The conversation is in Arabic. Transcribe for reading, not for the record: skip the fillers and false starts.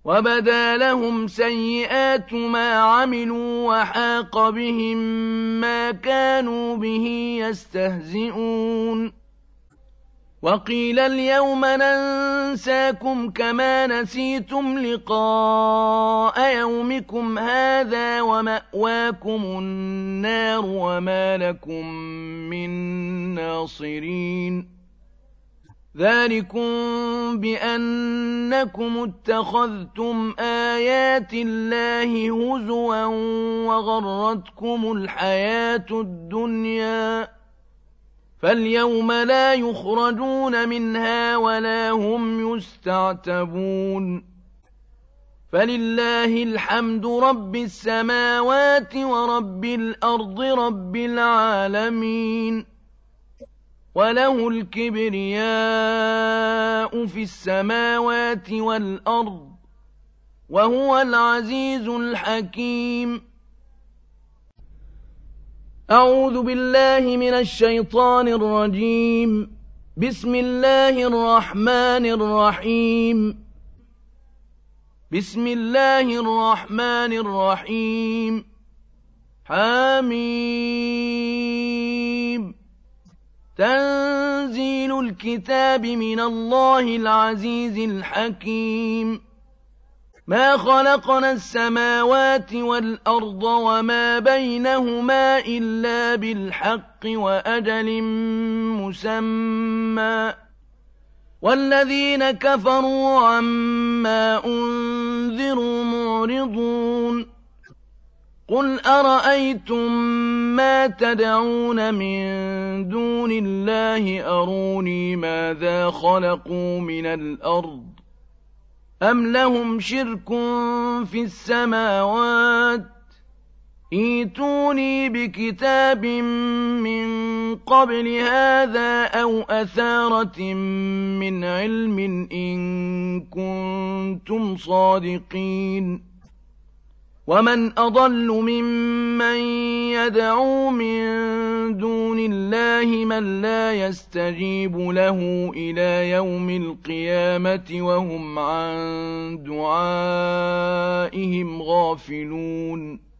وبدا لهم سيئات ما عملوا وحاق بهم ما كانوا به يستهزئون وقيل اليوم ننساكم كما نسيتم لقاء يومكم هذا ومأواكم النار وما لكم من ناصرين ذلكم بأنكم اتخذتم آيات الله هزوا وغرتكم الحياة الدنيا فاليوم لا يخرجون منها ولا هم يستعتبون فلله الحمد رب السماوات ورب الأرض رب العالمين وله الكبرياء في السماوات والأرض وهو العزيز الحكيم أعوذ بالله من الشيطان الرجيم بسم الله الرحمن الرحيم بسم الله الرحمن الرحيم حميم تنزيل الكتاب من الله العزيز الحكيم ما خلقنا السماوات والأرض وما بينهما إلا بالحق وأجل مسمى والذين كفروا عما أنذروا معرضون قل أرأيتم ما تدعون من دون الله أروني ماذا خلقوا من الأرض أم لهم شرك في السماوات ائتوني بكتاب من قبل هذا أو أثارة من علم إن كنتم صادقين ومن أضل ممن يدعو من دون الله من لا يستجيب له إلى يوم القيامة وهم عن دعائهم غافلون